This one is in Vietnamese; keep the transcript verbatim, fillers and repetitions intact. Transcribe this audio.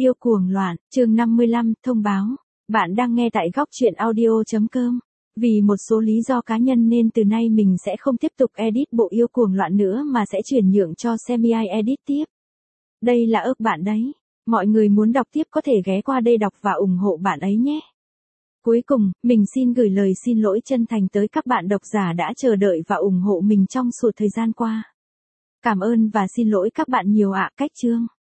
Yêu cuồng loạn, chương năm mươi lăm, thông báo. Bạn đang nghe tại góc truyện audio chấm com. Vì một số lý do cá nhân nên từ nay mình sẽ không tiếp tục edit bộ Yêu cuồng loạn nữa mà sẽ chuyển nhượng cho Semi edit tiếp. Đây là ước bạn đấy. Mọi người muốn đọc tiếp có thể ghé qua đây đọc và ủng hộ bạn ấy nhé. Cuối cùng, mình xin gửi lời xin lỗi chân thành tới các bạn độc giả đã chờ đợi và ủng hộ mình trong suốt thời gian qua. Cảm ơn và xin lỗi các bạn nhiều ạ. Cách chương.